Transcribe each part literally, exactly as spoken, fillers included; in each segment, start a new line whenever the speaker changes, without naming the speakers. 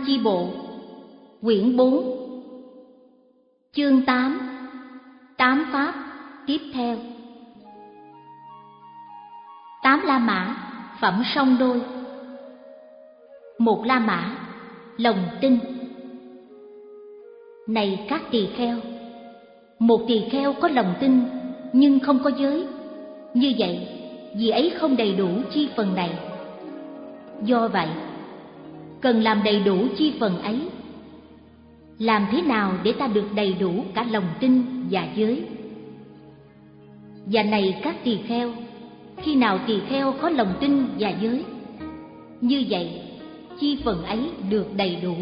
chi bộ, quyển bốn, chương tám, tám pháp tiếp theo. Tám La Mã, phẩm song đôi. Một La Mã, lòng tin. Này các tỳ kheo, một tỳ kheo có lòng tin nhưng không có giới, như vậy vì ấy không đầy đủ chi phần này. Do vậy, cần làm đầy đủ chi phần ấy. Làm thế nào để ta được đầy đủ cả lòng tin và giới? Và này các tỳ kheo, khi nào tỳ kheo có lòng tin và giới, như vậy chi phần ấy được đầy đủ.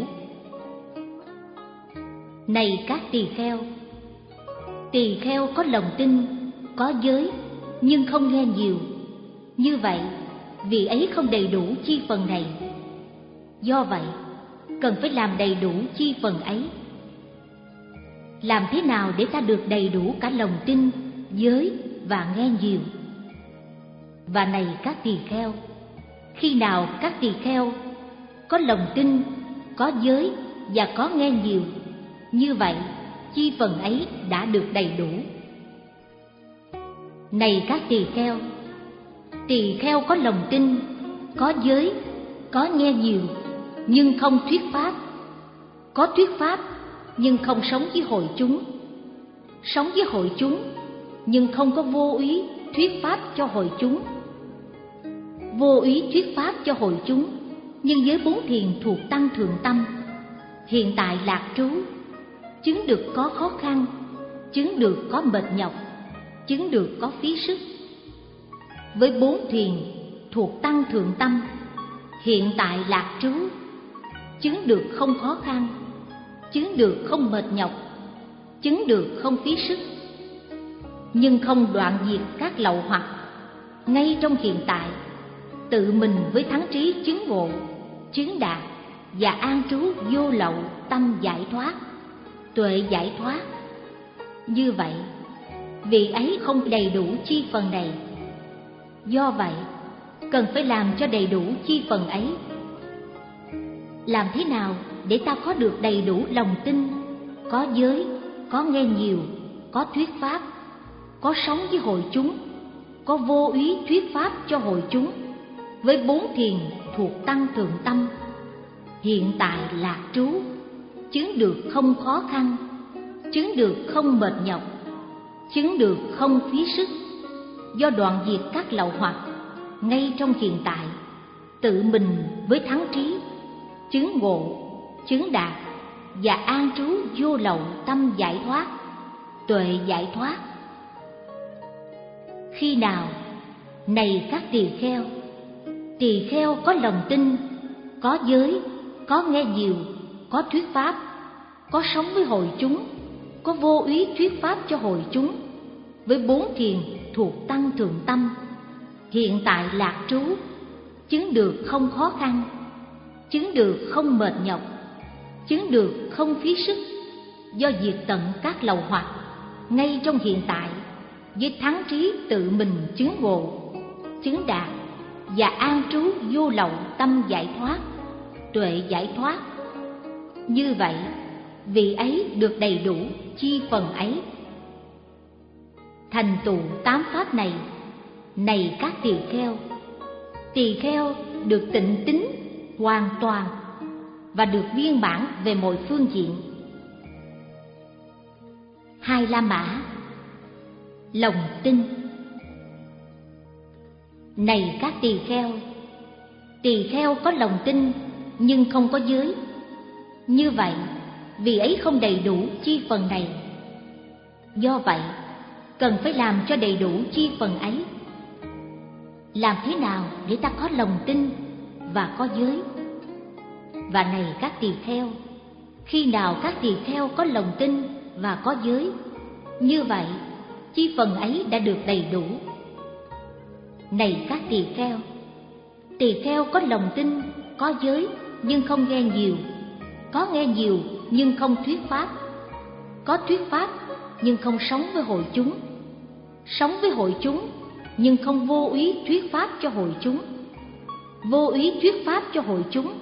Này các tỳ kheo, tỳ kheo có lòng tin, có giới nhưng không nghe nhiều, như vậy vì ấy không đầy đủ chi phần này. Do vậy, cần phải làm đầy đủ chi phần ấy. Làm thế nào để ta được đầy đủ cả lòng tin, giới và nghe nhiều? Và này các tỳ kheo, khi nào các tỳ kheo có lòng tin, có giới và có nghe nhiều, như vậy chi phần ấy đã được đầy đủ. Này các tỳ kheo, tỳ kheo có lòng tin, có giới, có nghe nhiều nhưng không thuyết pháp, có thuyết pháp nhưng không sống với hội chúng, sống với hội chúng nhưng không có vô úy thuyết pháp cho hội chúng, vô úy thuyết pháp cho hội chúng nhưng với bốn thiền thuộc tăng thượng tâm, hiện tại lạc trú, chứng được có khó khăn, chứng được có mệt nhọc, chứng được có phí sức. Với bốn thiền thuộc tăng thượng tâm, hiện tại lạc trú, chứng được không khó khăn, chứng được không mệt nhọc, chứng được không phí sức, nhưng không đoạn diệt các lậu hoặc, ngay trong hiện tại tự mình với thắng trí chứng ngộ, chứng đạt và an trú vô lậu tâm giải thoát, tuệ giải thoát. Như vậy, vì ấy không đầy đủ chi phần này. Do vậy, cần phải làm cho đầy đủ chi phần ấy. Làm thế nào để ta có được đầy đủ lòng tin, có giới, có nghe nhiều, có thuyết pháp, có sống với hội chúng, có vô úy thuyết pháp cho hội chúng, với bốn thiền thuộc tăng thượng tâm, hiện tại lạc trú, chứng được không khó khăn, chứng được không mệt nhọc, chứng được không phí sức, do đoạn diệt các lậu hoặc, ngay trong hiện tại tự mình với thắng trí, chứng ngộ, chứng đạt và an trú vô lậu tâm giải thoát, tuệ giải thoát. Khi nào, này các tỳ kheo, tỳ kheo có lòng tin, có giới, có nghe nhiều, có thuyết pháp, có sống với hội chúng, có vô úy thuyết pháp cho hội chúng, với bốn thiền thuộc tăng thượng tâm, hiện tại lạc trú, chứng được không khó khăn, chứng được không mệt nhọc, chứng được không phí sức, do diệt tận các lậu hoặc, ngay trong hiện tại với thắng trí tự mình chứng ngộ, chứng đạt và an trú vô lậu tâm giải thoát, tuệ giải thoát. Như vậy, vì ấy được đầy đủ chi phần ấy. Thành tựu tám pháp này, này các tỳ kheo, tỳ kheo được tịnh tín hoàn toàn và được viên mãn về mọi phương diện. Hai La Mã, lòng tin. Này các tỳ kheo, tỳ kheo có lòng tin nhưng không có giới, như vậy vì ấy không đầy đủ chi phần này. Do vậy, cần phải làm cho đầy đủ chi phần ấy. Làm thế nào để ta có lòng tin và có giới? Và này các tỳ kheo, khi nào các tỳ kheo có lòng tin và có giới, như vậy chi phần ấy đã được đầy đủ. Này các tỳ kheo, tỳ kheo có lòng tin, có giới nhưng không nghe nhiều, có nghe nhiều nhưng không thuyết pháp, có thuyết pháp nhưng không sống với hội chúng, sống với hội chúng nhưng không vô úy thuyết pháp cho hội chúng, vô úy thuyết pháp cho hội chúng,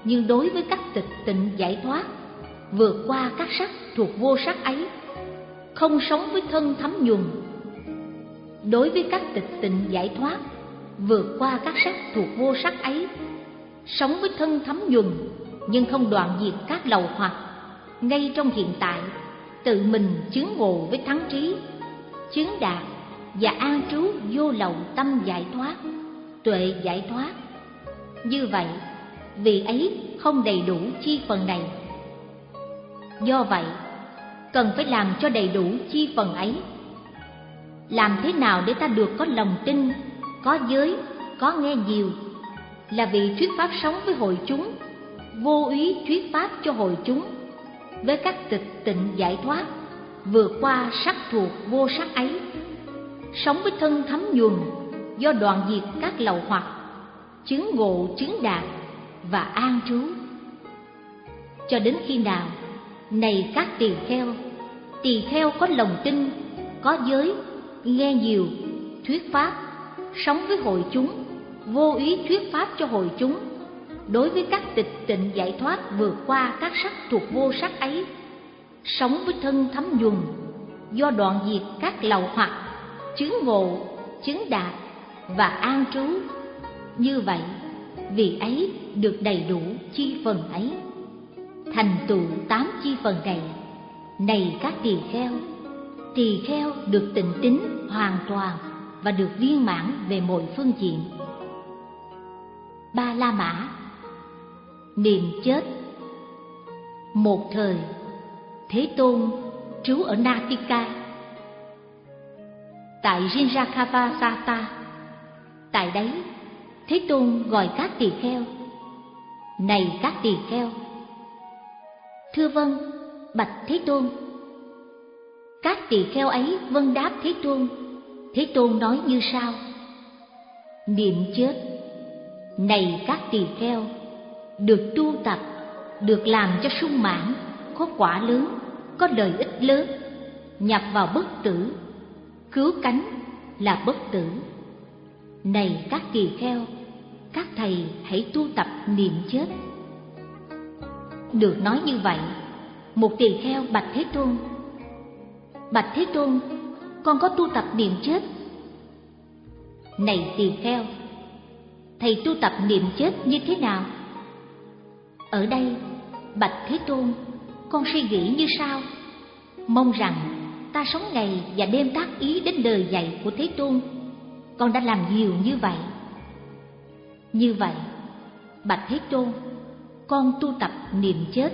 nhưng đối với các tịch tịnh giải thoát, vượt qua các sắc thuộc vô sắc ấy, không sống với thân thấm nhuần. Đối với các tịch tịnh giải thoát, vượt qua các sắc thuộc vô sắc ấy, sống với thân thấm nhuần, nhưng không đoạn diệt các lậu hoặc, ngay trong hiện tại, tự mình chứng ngộ với thắng trí, chứng đạt và an trú vô lậu tâm giải thoát, tuệ giải thoát. Như vậy, vị ấy không đầy đủ chi phần này. Do vậy, cần phải làm cho đầy đủ chi phần ấy. Làm thế nào để ta được có lòng tin, có giới, có nghe nhiều, là vị thuyết pháp sống với hội chúng, vô úy thuyết pháp cho hội chúng, với các tịch tịnh giải thoát, vượt qua sắc thuộc vô sắc ấy, sống với thân thấm nhuần, do đoạn diệt các lậu hoặc, chứng ngộ chứng đạt và an trú. Cho đến khi nào, này các tỳ kheo, tỳ kheo có lòng tin, có giới, nghe nhiều, thuyết pháp, sống với hội chúng, vô ý thuyết pháp cho hội chúng, đối với các tịch tịnh giải thoát, vượt qua các sắc thuộc vô sắc ấy, sống với thân thấm nhuần, do đoạn diệt các lậu hoặc, chứng ngộ, chứng đạt và an trú. Như vậy, vị ấy được đầy đủ chi phần ấy, thành tựu tám chi phần này. Này các tỳ kheo, tỳ kheo được tịnh tín hoàn toàn và được viên mãn về mọi phương diện. Ba La Mã. Niệm chết. Một thời, Thế Tôn trú ở Natika, tại Rinrakhavasata. Tại đấy, Thế Tôn gọi các tỳ kheo: này các tỳ kheo. Thưa vâng, bạch Thế Tôn. Các tỳ kheo ấy vâng đáp Thế Tôn. Thế Tôn nói như sau: niệm chết. Này các tỳ kheo, được tu tập, được làm cho sung mãn, có quả lớn, có lợi ích lớn, nhập vào bất tử, cứu cánh là bất tử. Này các tỳ kheo, các thầy hãy tu tập niệm chết. Được nói như vậy, một tỳ kheo bạch Thế Tôn: bạch Thế Tôn, con có tu tập niệm chết. Này tỳ kheo, thầy tu tập niệm chết như thế nào? Ở đây, bạch Thế Tôn, con suy nghĩ như sau: mong rằng ta sống ngày và đêm tác ý đến lời dạy của Thế Tôn. Con đã làm nhiều như vậy. Như vậy, bạch Thế Tôn, con tu tập niệm chết.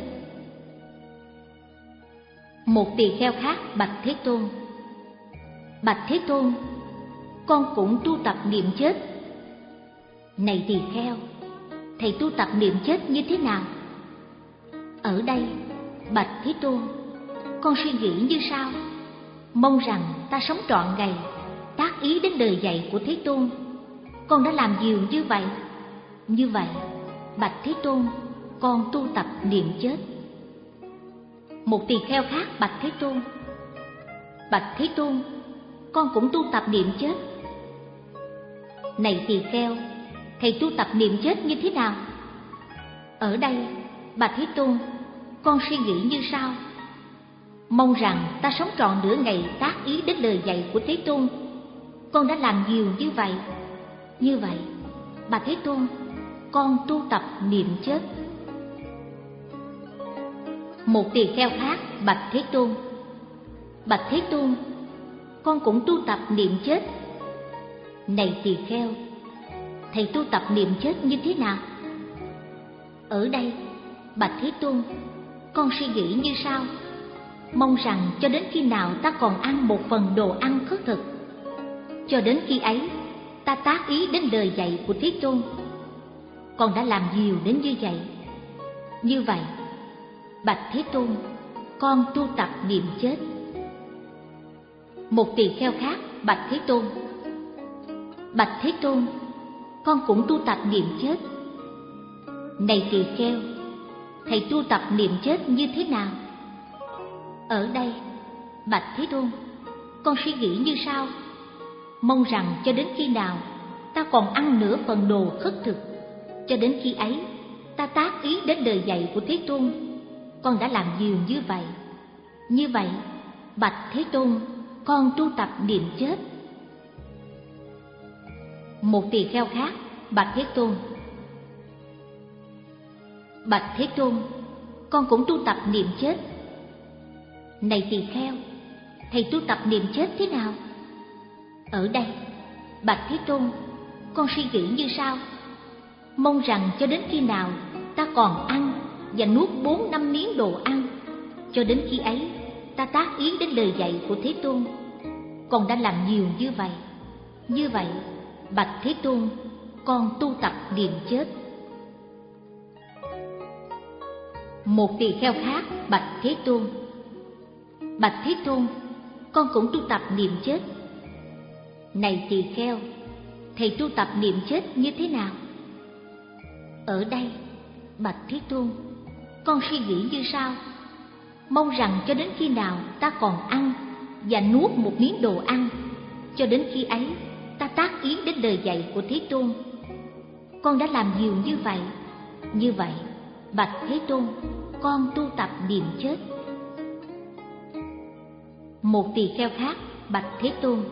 Một tỳ kheo khác bạch Thế Tôn: bạch Thế Tôn, con cũng tu tập niệm chết. Này tỳ kheo, thầy tu tập niệm chết như thế nào? Ở đây, bạch Thế Tôn, con suy nghĩ như sau: mong rằng ta sống trọn ngày, tác ý đến lời dạy của Thế Tôn. Con đã làm nhiều như vậy. Như vậy, bạch Thế Tôn, con tu tập niệm chết. Một tỳ kheo khác bạch Thế Tôn: bạch Thế Tôn, con cũng tu tập niệm chết. Này tỳ kheo, thầy tu tập niệm chết như thế nào? Ở đây, bạch Thế Tôn, con suy nghĩ như sau: mong rằng ta sống trọn nửa ngày tác ý đến lời dạy của Thế Tôn. Con đã làm nhiều như vậy. Như vậy, bạch Thế Tôn, con tu tập niệm chết. Một tỳ kheo khác bạch Thế Tôn: bạch Thế Tôn, con cũng tu tập niệm chết. Này tỳ kheo, thầy tu tập niệm chết như thế nào? Ở đây, bạch Thế Tôn, con suy nghĩ như sau: mong rằng cho đến khi nào ta còn ăn một phần đồ ăn khất thực, cho đến khi ấy ta tác ý đến lời dạy của Thế Tôn. Con đã làm nhiều đến như vậy. Như vậy, bạch Thế Tôn, con tu tập niệm chết. Một tỳ kheo khác bạch Thế Tôn: bạch Thế Tôn, con cũng tu tập niệm chết. Này tỳ kheo, thầy tu tập niệm chết như thế nào? Ở đây, bạch Thế Tôn, con suy nghĩ như sau: mong rằng cho đến khi nào ta còn ăn nửa phần đồ khất thực, cho đến khi ấy ta tác ý đến lời dạy của Thế Tôn. Con đã làm nhiều như vậy. Như vậy, bạch Thế Tôn, con tu tập niệm chết. Một tỳ kheo khác bạch Thế Tôn: Bạch Thế Tôn, con cũng tu tập niệm chết. Này tỳ kheo, thầy tu tập niệm chết thế nào? Ở đây, bạch Thế Tôn, con suy nghĩ như sau: mong rằng cho đến khi nào ta còn ăn và nuốt bốn năm miếng đồ ăn, cho đến khi ấy ta tác ý đến lời dạy của Thế Tôn. Con đã làm nhiều như vậy. Như vậy, bạch Thế Tôn, con tu tập niệm chết. Một tỳ kheo khác bạch Thế Tôn: Bạch Thế Tôn, con cũng tu tập niệm chết. Này tỳ kheo, thầy tu tập niệm chết như thế nào? Ở đây, bạch Thế Tôn, con suy nghĩ như sau: mong rằng cho đến khi nào ta còn ăn và nuốt một miếng đồ ăn, cho đến khi ấy ta tác ý đến lời dạy của Thế Tôn. Con đã làm nhiều như vậy. Như vậy, bạch Thế Tôn, con tu tập niệm chết. Một tỳ kheo khác bạch Thế Tôn: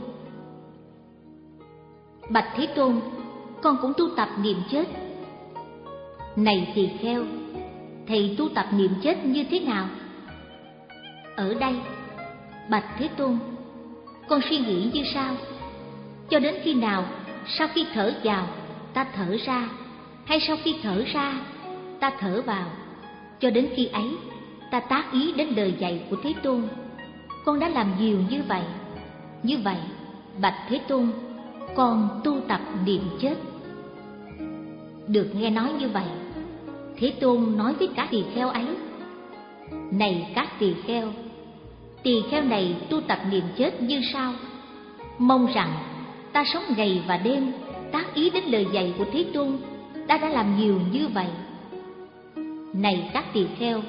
Bạch Thế Tôn, con cũng tu tập niệm chết. Này tỳ kheo, thầy tu tập niệm chết như thế nào? Ở đây, bạch Thế Tôn, con suy nghĩ như sau: cho đến khi nào sau khi thở vào ta thở ra, hay sau khi thở ra ta thở vào, cho đến khi ấy ta tác ý đến lời dạy của Thế Tôn. Con đã làm nhiều như vậy. Như vậy, bạch Thế Tôn, con tu tập niệm chết. Được nghe nói như vậy, Thế Tôn nói với các tỳ kheo ấy: Này các tỳ kheo, tỳ kheo này tu tập niệm chết như sau: mong rằng ta sống ngày và đêm tác ý đến lời dạy của Thế Tôn. Ta đã làm nhiều như vậy. Này các tỳ kheo,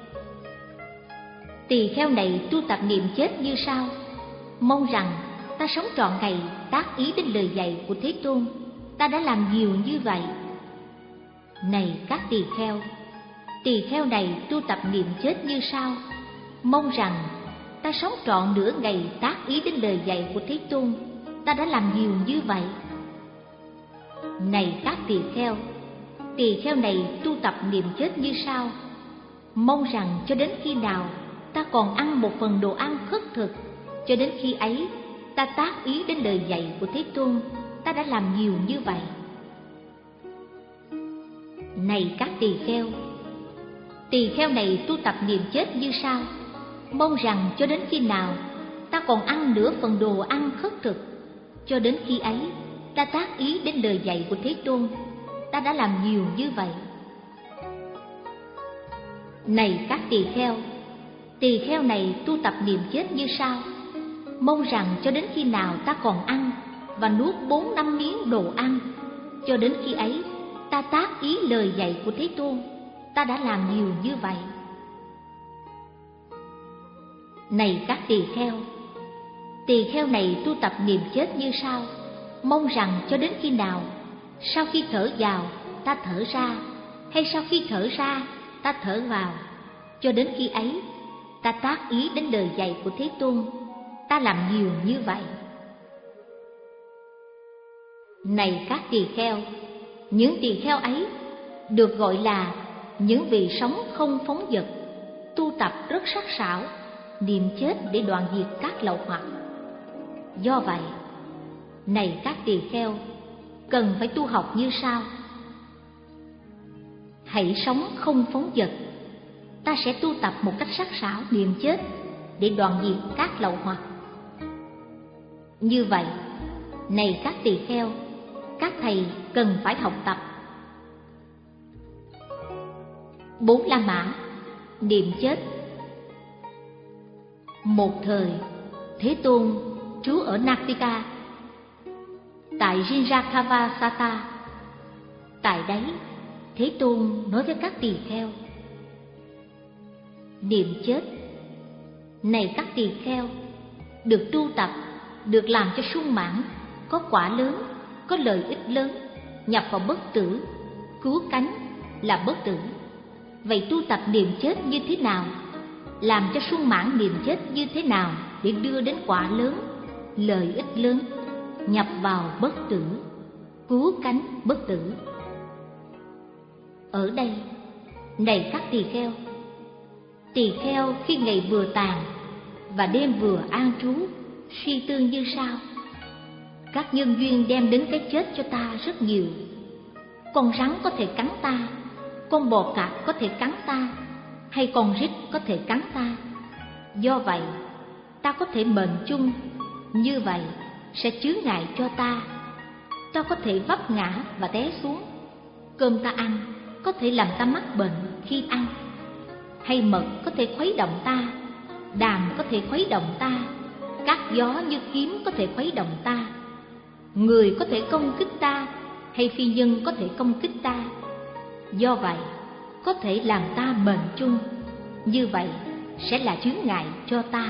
tỳ kheo này tu tập niệm chết như sau: mong rằng ta sống trọn ngày tác ý đến lời dạy của Thế Tôn. Ta đã làm nhiều như vậy. Này các tỳ kheo, tỳ kheo này tu tập niệm chết như sau: mong rằng ta sống trọn nửa ngày tác ý đến lời dạy của Thế Tôn. Ta đã làm nhiều như vậy. Này các tỳ kheo, tỳ kheo này tu tập niệm chết như sau: mong rằng cho đến khi nào ta còn ăn một phần đồ ăn khất thực, cho đến khi ấy ta tác ý đến lời dạy của Thế Tôn. Ta đã làm nhiều như vậy. Này các tỳ kheo, tỳ kheo này tu tập niệm chết như sau: mong rằng cho đến khi nào ta còn ăn nửa phần đồ ăn khất thực, cho đến khi ấy ta tác ý đến lời dạy của Thế Tôn. Ta đã làm nhiều như vậy. Này các tỳ kheo, tỳ kheo này tu tập niệm chết như sau: mong rằng cho đến khi nào ta còn ăn và nuốt bốn năm miếng đồ ăn, cho đến khi ấy ta tác ý lời dạy của Thế Tôn. Ta đã làm nhiều như vậy. Này các tỳ kheo, tỳ kheo này tu tập niệm chết như sau: mong rằng cho đến khi nào sau khi thở vào ta thở ra, hay sau khi thở ra ta thở vào, cho đến khi ấy ta tác ý đến lời dạy của Thế Tôn. Ta làm nhiều như vậy. Này các tỳ kheo, những tỳ kheo ấy được gọi là những vị sống không phóng dật, tu tập rất sắc sảo, niệm chết để đoạn diệt các lậu hoặc. Do vậy, này các tỳ kheo, cần phải tu học như sau: hãy sống không phóng dật. Ta sẽ tu tập một cách sắc sảo niệm chết để đoạn diệt các lậu hoặc. Như vậy, này các tỳ kheo, các thầy cần phải học tập. Bốn La Mã niệm chết. Một thời, Thế Tôn trú ở Natika, tại Rinjakavasata. Tại đấy, Thế Tôn nói với các tỳ kheo: niệm chết. Này các tỳ kheo, được tu tập, được làm cho sung mãn, có quả lớn, có lợi ích lớn, nhập vào bất tử, cứu cánh, là bất tử. Vậy tu tập niệm chết như thế nào? Làm cho sung mãn niệm chết như thế nào để đưa đến quả lớn, lợi ích lớn, nhập vào bất tử, cứu cánh bất tử? Ở đây, này các tỳ kheo, tỳ kheo khi ngày vừa tàn và đêm vừa an trú, suy tư như sau: các nhân duyên đem đến cái chết cho ta rất nhiều. Con rắn có thể cắn ta, con bò cạp có thể cắn ta, hay con rít có thể cắn ta. Do vậy, ta có thể mệnh chung, như vậy sẽ chướng ngại cho ta. Ta có thể vấp ngã và té xuống. Cơm ta ăn có thể làm ta mắc bệnh khi ăn, hay mật có thể khuấy động ta, đàm có thể khuấy động ta, các gió như kiếm có thể khuấy động ta. Người có thể công kích ta, hay phi nhân có thể công kích ta. Do vậy, có thể làm ta mệnh chung, như vậy sẽ là chướng ngại cho ta.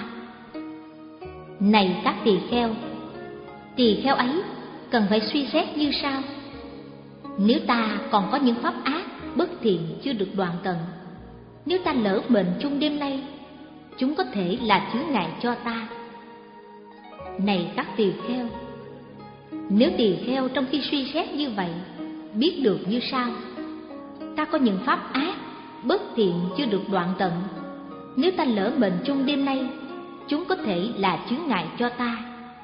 Này các tỳ kheo, tỳ kheo ấy cần phải suy xét như sau: nếu ta còn có những pháp ác, bất thiện chưa được đoạn tận, nếu ta lỡ mệnh chung đêm nay, chúng có thể là chướng ngại cho ta. Này các tỳ kheo, nếu tỳ kheo trong khi suy xét như vậy biết được như sau: ta có những pháp ác, bất thiện chưa được đoạn tận, nếu ta lỡ mệnh chung đêm nay, chúng có thể là chướng ngại cho ta.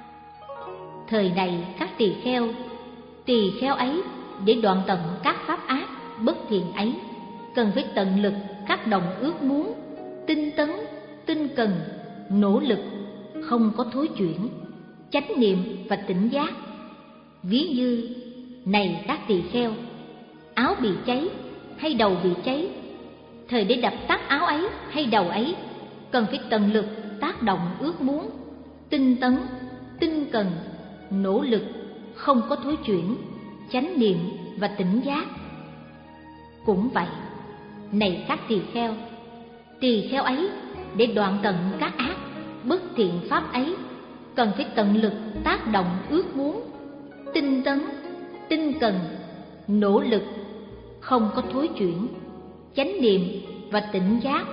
Thời này các tỳ kheo, tỳ kheo ấy để đoạn tận các pháp ác, bất thiện ấy, cần phải tận lực các đồng ước muốn, tinh tấn, tinh cần, nỗ lực, không có thối chuyển, chánh niệm và tỉnh giác. Ví như, này các tỳ kheo, áo bị cháy hay đầu bị cháy, thời để đập tắt áo ấy hay đầu ấy, cần phải tận lực tác động ước muốn, tinh tấn, tinh cần, nỗ lực, không có thối chuyển, chánh niệm và tỉnh giác. Cũng vậy, này các tỳ kheo, tỳ kheo ấy để đoạn tận các ác, bất thiện pháp ấy, cần phải tận lực tác động ước muốn, tinh tấn, tinh cần, nỗ lực, không có thối chuyển, chánh niệm và tỉnh giác.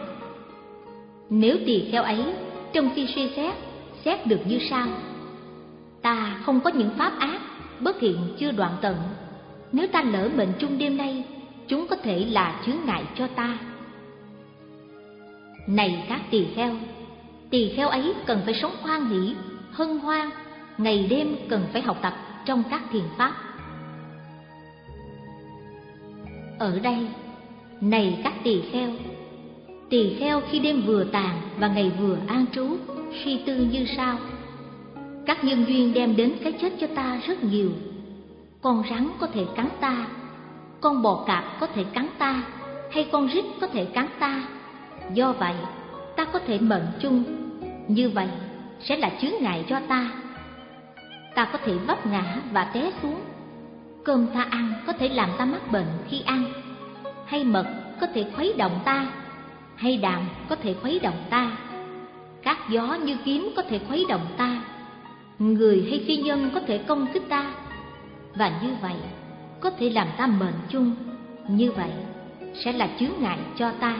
Nếu tỳ kheo ấy trong khi suy xét, xét được như sau: ta không có những pháp ác, bất thiện chưa đoạn tận, nếu ta lỡ mệnh chung đêm nay, chúng có thể là chướng ngại cho ta. Này các tỳ kheo, tỳ kheo ấy cần phải sống hoan hỷ, hân hoan, ngày đêm cần phải học tập trong các thiền pháp. Ở đây, này các tỳ kheo, tỳ kheo khi đêm vừa tàn và ngày vừa an trú, suy tư như sau: các nhân duyên đem đến cái chết cho ta rất nhiều. Con rắn có thể cắn ta, con bò cạp có thể cắn ta, hay con rít có thể cắn ta. Do vậy, ta có thể mệnh chung, như vậy sẽ là chướng ngại cho ta. Ta có thể vấp ngã và té xuống. Cơm ta ăn có thể làm ta mắc bệnh khi ăn, hay mật có thể khuấy động ta, hay đàm có thể khuấy động ta, các gió như kiếm có thể khuấy động ta, người hay phi nhân có thể công kích ta. Và như vậy có thể làm ta mệnh chung, như vậy sẽ là chướng ngại cho ta.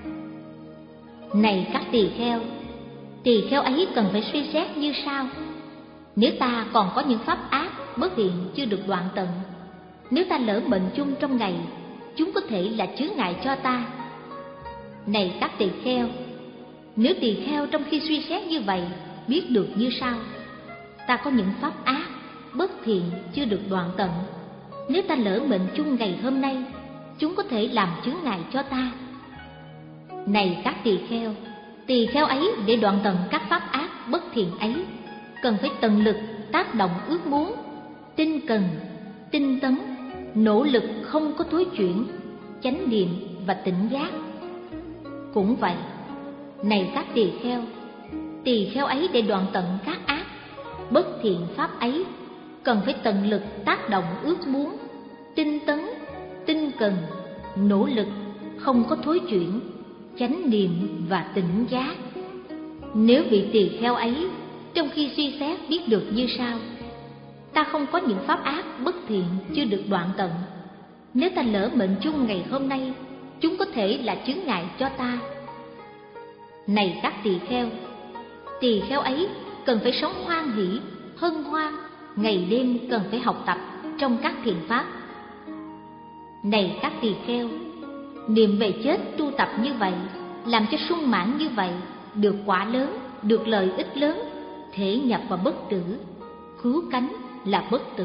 Này các tỳ kheo, tỳ kheo ấy cần phải suy xét như sau: nếu ta còn có những pháp ác, bất thiện chưa được đoạn tận, nếu ta lỡ mệnh chung trong ngày, chúng có thể là chướng ngại cho ta. Này các tỳ kheo, nếu tỳ kheo trong khi suy xét như vậy biết được như sau: ta có những pháp ác, bất thiện chưa được đoạn tận, nếu ta lỡ mệnh chung ngày hôm nay, chúng có thể làm chướng ngại cho ta. Này các tỳ kheo, tỳ kheo ấy để đoạn tận các pháp ác, bất thiện ấy, cần phải tận lực tác động ước muốn, tinh cần, tinh tấn, nỗ lực không có thối chuyển, chánh niệm và tỉnh giác. Cũng vậy, này các tỳ kheo, tỳ kheo ấy để đoạn tận các ác, bất thiện pháp ấy, cần phải tận lực tác động ước muốn, tinh tấn, tinh cần, nỗ lực không có thối chuyển, chánh niệm và tỉnh giác. Nếu vị tỳ kheo ấy trong khi suy xét biết được như sau: ta không có những pháp ác, bất thiện chưa được đoạn tận, Nếu ta lỡ mệnh chung ngày hôm nay, chúng có thể là chướng ngại cho ta. Này các tỳ kheo, tỳ kheo ấy cần phải sống hoan hỷ, hân hoan, ngày đêm cần phải học tập trong các thiện pháp. Này các tỳ kheo, niệm về chết tu tập như vậy, làm cho sung mãn như vậy, được quả lớn, được lợi ích lớn, thể nhập vào bất tử, cứu cánh là bất tử.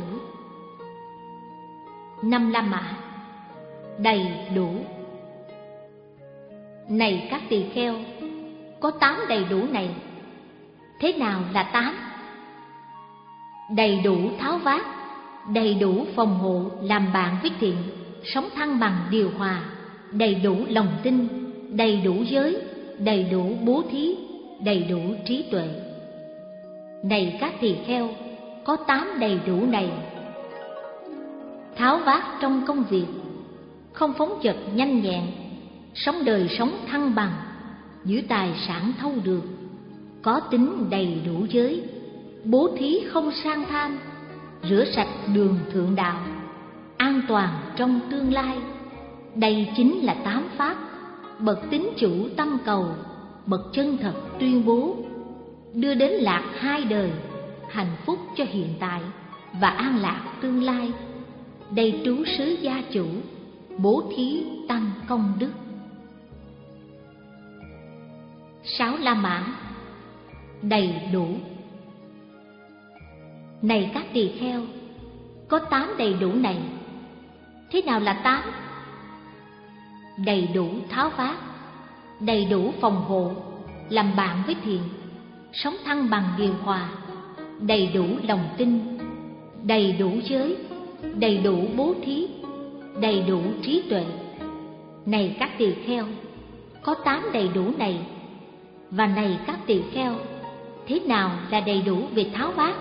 Năm La Mã, đầy đủ. Này các tỳ kheo, có tám đầy đủ này. Thế nào là tám? Đầy đủ tháo vát, đầy đủ phòng hộ làm bạn với thiện, sống thăng bằng điều hòa, đầy đủ lòng tin, đầy đủ giới, đầy đủ bố thí, đầy đủ trí tuệ. Này các tỳ kheo, có tám đầy đủ này. Tháo vát trong công việc, không phóng dật nhanh nhẹn, sống đời sống thăng bằng, giữ tài sản thâu được, có tính đầy đủ giới, bố thí không sang tham, rửa sạch đường thượng đạo, an toàn trong tương lai. Đây chính là tám pháp, bậc tín chủ tâm cầu, bậc chân thật tuyên bố, đưa đến lạc hai đời, hạnh phúc cho hiện tại và an lạc tương lai. Đây trú xứ gia chủ, bố thí tăng công đức. Sáu La Mã, đầy đủ. Này các tỳ kheo, có tám đầy đủ này. Thế nào là tám? Đầy đủ tháo vát, đầy đủ phòng hộ, làm bạn với thiện, sống thăng bằng điều hòa, đầy đủ lòng tin, đầy đủ giới, đầy đủ bố thí, đầy đủ trí tuệ. Này các tỳ kheo, có tám đầy đủ này. Và này các tỳ kheo, thế nào là đầy đủ về tháo vát?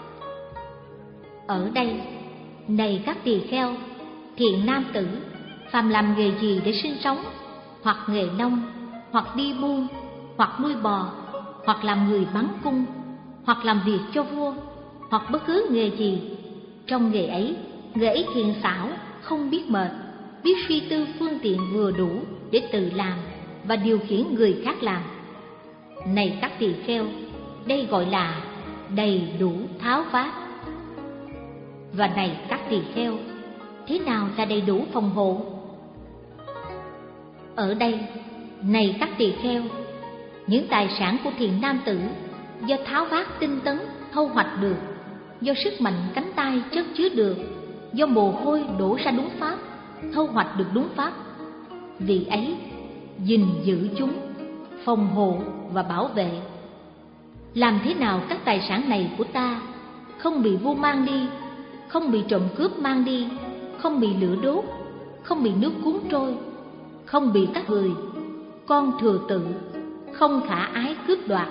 Ở đây, này các tỳ kheo, thiện nam tử phàm làm nghề gì để sinh sống, hoặc nghề nông, hoặc đi buôn, hoặc nuôi bò, hoặc làm người bắn cung, hoặc làm việc cho vua, hoặc bất cứ nghề gì, trong nghề ấy, người ấy thiện xảo, không biết mệt, biết suy tư phương tiện vừa đủ để tự làm và điều khiển người khác làm. Này các tỳ kheo, đây gọi là đầy đủ tháo vát. Và này các tỳ kheo, thế nào là đầy đủ phòng hộ? Ở đây, này các tỳ kheo, những tài sản của thiện nam tử do tháo vát tinh tấn thâu hoạch được, do sức mạnh cánh tay chất chứa được, do mồ hôi đổ ra đúng pháp, thâu hoạch được đúng pháp, vì ấy gìn giữ chúng, phòng hộ và bảo vệ. Làm thế nào các tài sản này của ta không bị vua mang đi, không bị trộm cướp mang đi, không bị lửa đốt, không bị nước cuốn trôi, không bị các người con thừa tự không khả ái cướp đoạt?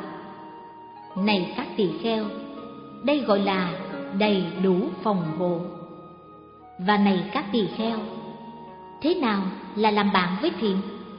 Này các tỳ kheo, đây gọi là đầy đủ phòng hộ. Và này các tỳ kheo, thế nào là làm bạn với thiện?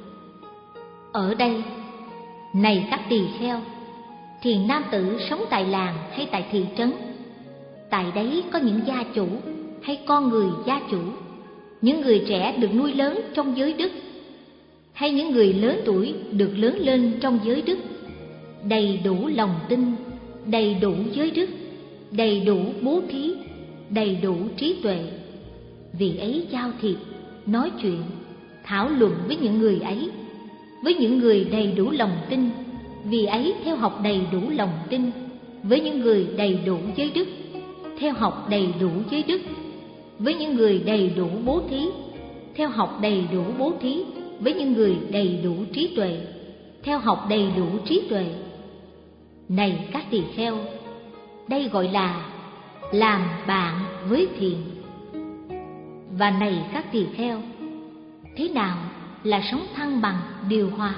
Ở đây, này các tỳ kheo, thiện nam tử sống tại làng hay tại thị trấn, tại đấy có những gia chủ hay con người gia chủ, những người trẻ được nuôi lớn trong giới đức, hay những người lớn tuổi được lớn lên trong giới đức, đầy đủ lòng tin, đầy đủ giới đức, đầy đủ bố thí, đầy đủ trí tuệ. Vì ấy giao thiệp, nói chuyện, thảo luận với những người ấy, với những người đầy đủ lòng tin. Vì ấy theo học đầy đủ lòng tin, với những người đầy đủ giới đức, theo học đầy đủ giới đức, với những người đầy đủ bố thí, theo học đầy đủ bố thí, với những người đầy đủ trí tuệ, theo học đầy đủ trí tuệ. Này các tỳ kheo, đây gọi là làm bạn với thiện. Và này các tỳ kheo, thế nào là sống thăng bằng điều hòa?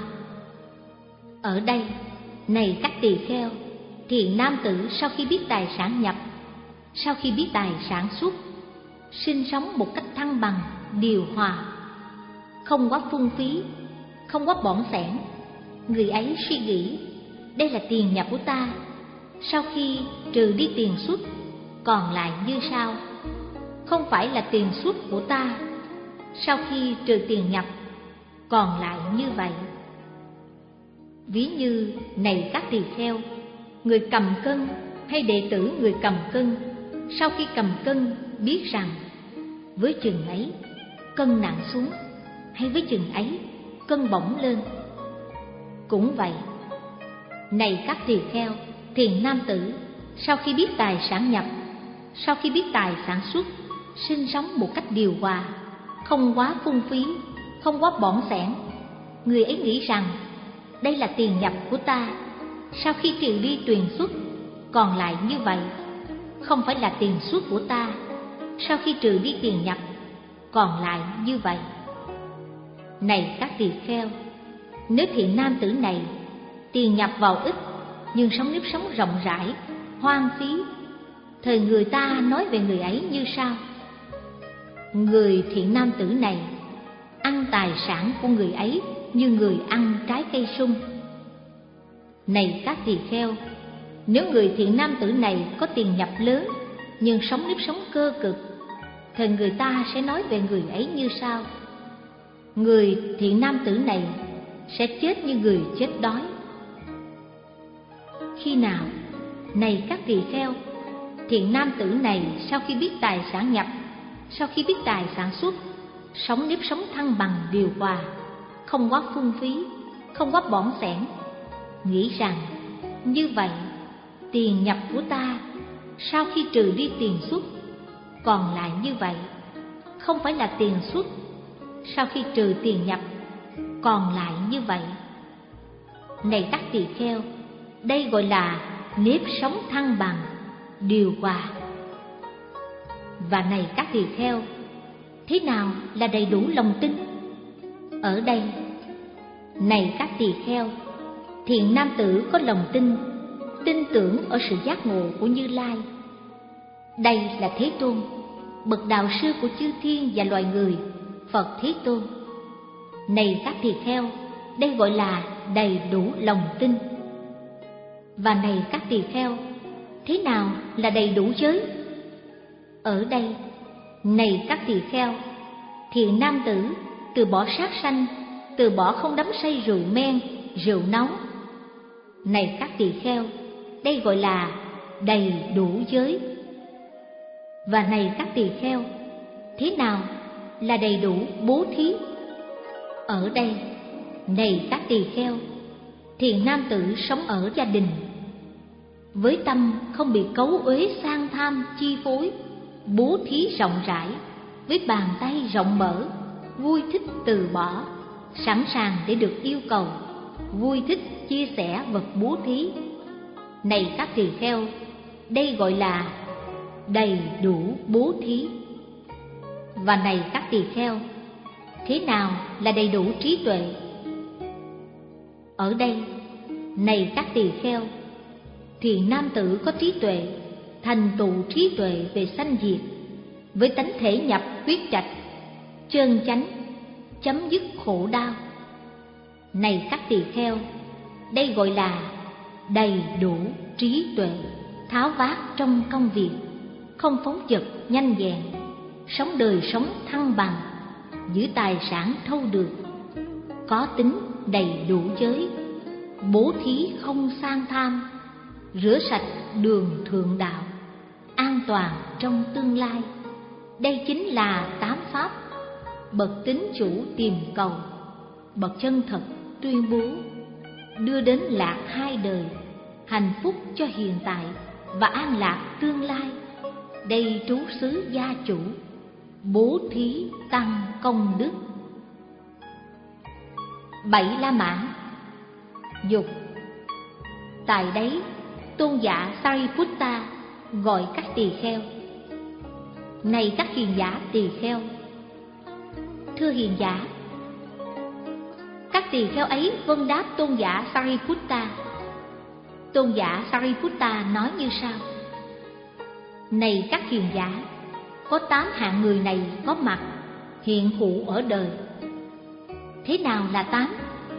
Ở đây, này các tỳ kheo, thiện nam tử sau khi biết tài sản nhập, sau khi biết tài sản xuất, sinh sống một cách thăng bằng điều hòa, không quá phung phí, không quá bỏng sẻn. Người ấy suy nghĩ, đây là tiền nhập của ta, sau khi trừ đi tiền xuất, còn lại như sau. Không phải là tiền xuất của ta, sau khi trừ tiền nhập, còn lại như vậy. Ví như này các tỳ kheo, người cầm cân hay đệ tử người cầm cân, sau khi cầm cân biết rằng với chừng ấy cân nặng xuống, hay với chừng ấy cân bổng lên. Cũng vậy, này các tỳ kheo, thiện nam tử sau khi biết tài sản nhập, sau khi biết tài sản xuất, sinh sống một cách điều hòa, không quá phung phí, không quá bỏng sẻn. Người ấy nghĩ rằng đây là tiền nhập của ta, sau khi trừ đi tiền xuất, còn lại như vậy. Không phải là tiền xuất của ta, sau khi trừ đi tiền nhập, còn lại như vậy. Này các tỳ kheo, nếu thiện nam tử này tiền nhập vào ít, nhưng sống nếp sống rộng rãi, hoang phí, thời người ta nói về người ấy như sau: người thiện nam tử này ăn tài sản của người ấy như người ăn trái cây sung. Này các tỳ kheo, nếu người thiện nam tử này có tiền nhập lớn, nhưng sống nếp sống cơ cực, thì người ta sẽ nói về người ấy như sau: người thiện nam tử này sẽ chết như người chết đói. Khi nào, này các tỳ kheo, thiện nam tử này sau khi biết tài sản nhập, sau khi biết tài sản xuất, sống nếp sống thăng bằng điều hòa, không quá phung phí, không quá bỏng sẻn, nghĩ rằng như vậy tiền nhập của ta sau khi trừ đi tiền xuất, còn lại như vậy. Không phải là tiền xuất, sau khi trừ tiền nhập, còn lại như vậy. Này các tỳ kheo, đây gọi là nếp sống thăng bằng điều hòa. Và này các tỳ kheo, thế nào là đầy đủ lòng tin? Ở đây, này các tỳ kheo, thiện nam tử có lòng tin, tin tưởng ở sự giác ngộ của Như Lai. Đây là Thế Tôn, bậc đạo sư của chư thiên và loài người, Phật Thế Tôn. Này các tỳ kheo, đây gọi là đầy đủ lòng tin. Và này các tỳ kheo, thế nào là đầy đủ giới? Ở đây, này các tỳ kheo, thiện nam tử từ bỏ sát sanh, từ bỏ không đắm say rượu men, rượu nóng. Này các tỳ kheo, đây gọi là đầy đủ giới. Và này các tỳ kheo, thế nào là đầy đủ bố thí? Ở đây, này các tỳ kheo, thiện nam tử sống ở gia đình, với tâm không bị cấu uế sang tham chi phối, bố thí rộng rãi, với bàn tay rộng mở, vui thích từ bỏ, sẵn sàng để được yêu cầu, vui thích chia sẻ vật bố thí. Này các tỳ kheo, đây gọi là đầy đủ bố thí. Và này các tỳ kheo, thế nào là đầy đủ trí tuệ? Ở đây, này các tỳ kheo, thiện nam tử có trí tuệ, thành tựu trí tuệ về sanh diệt, với tánh thể nhập huyết trạch, chân chánh, chấm dứt khổ đau. Này các tỳ kheo, đây gọi là đầy đủ trí tuệ, tháo vát trong công việc, không phóng dật nhanh vẹn, sống đời sống thăng bằng, giữ tài sản thâu được, có tính đầy đủ giới, bố thí không sang tham, rửa sạch đường thượng đạo, an toàn trong tương lai. Đây chính là tám pháp bậc tín chủ tìm cầu, bậc chân thật tuyên bố, đưa đến lạc hai đời, hạnh phúc cho hiện tại và an lạc tương lai. Đây trú xứ gia chủ, bố thí tăng công đức. Bảy La Mã. Dục. Tại đấy, tôn giả Sariputta gọi các tỳ kheo: này các hiền giả tỳ kheo, thưa hiền giả. Các tỳ kheo ấy vâng đáp tôn giả Sariputta. Tôn giả Sariputta nói như sau: này các hiền giả, có tám hạng người này có mặt hiện hữu ở đời. Thế nào là tám?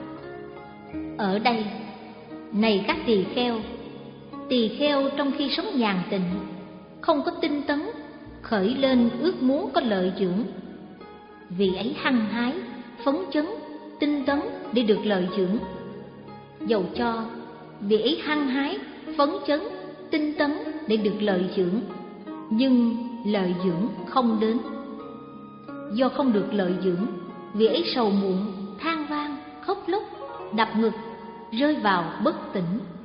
Ở đây, này các tỳ kheo, tỳ kheo trong khi sống nhàn tịnh, không có tinh tấn, khởi lên ước muốn có lợi dưỡng, vị ấy hăng hái, phấn chấn, tinh tấn để được lợi dưỡng. Dầu cho vị ấy hăng hái, phấn chấn, tinh tấn để được lợi dưỡng, nhưng lợi dưỡng không đến. Do không được lợi dưỡng, vị ấy sầu muộn, than van, khóc lóc, đập ngực, rơi vào bất tỉnh.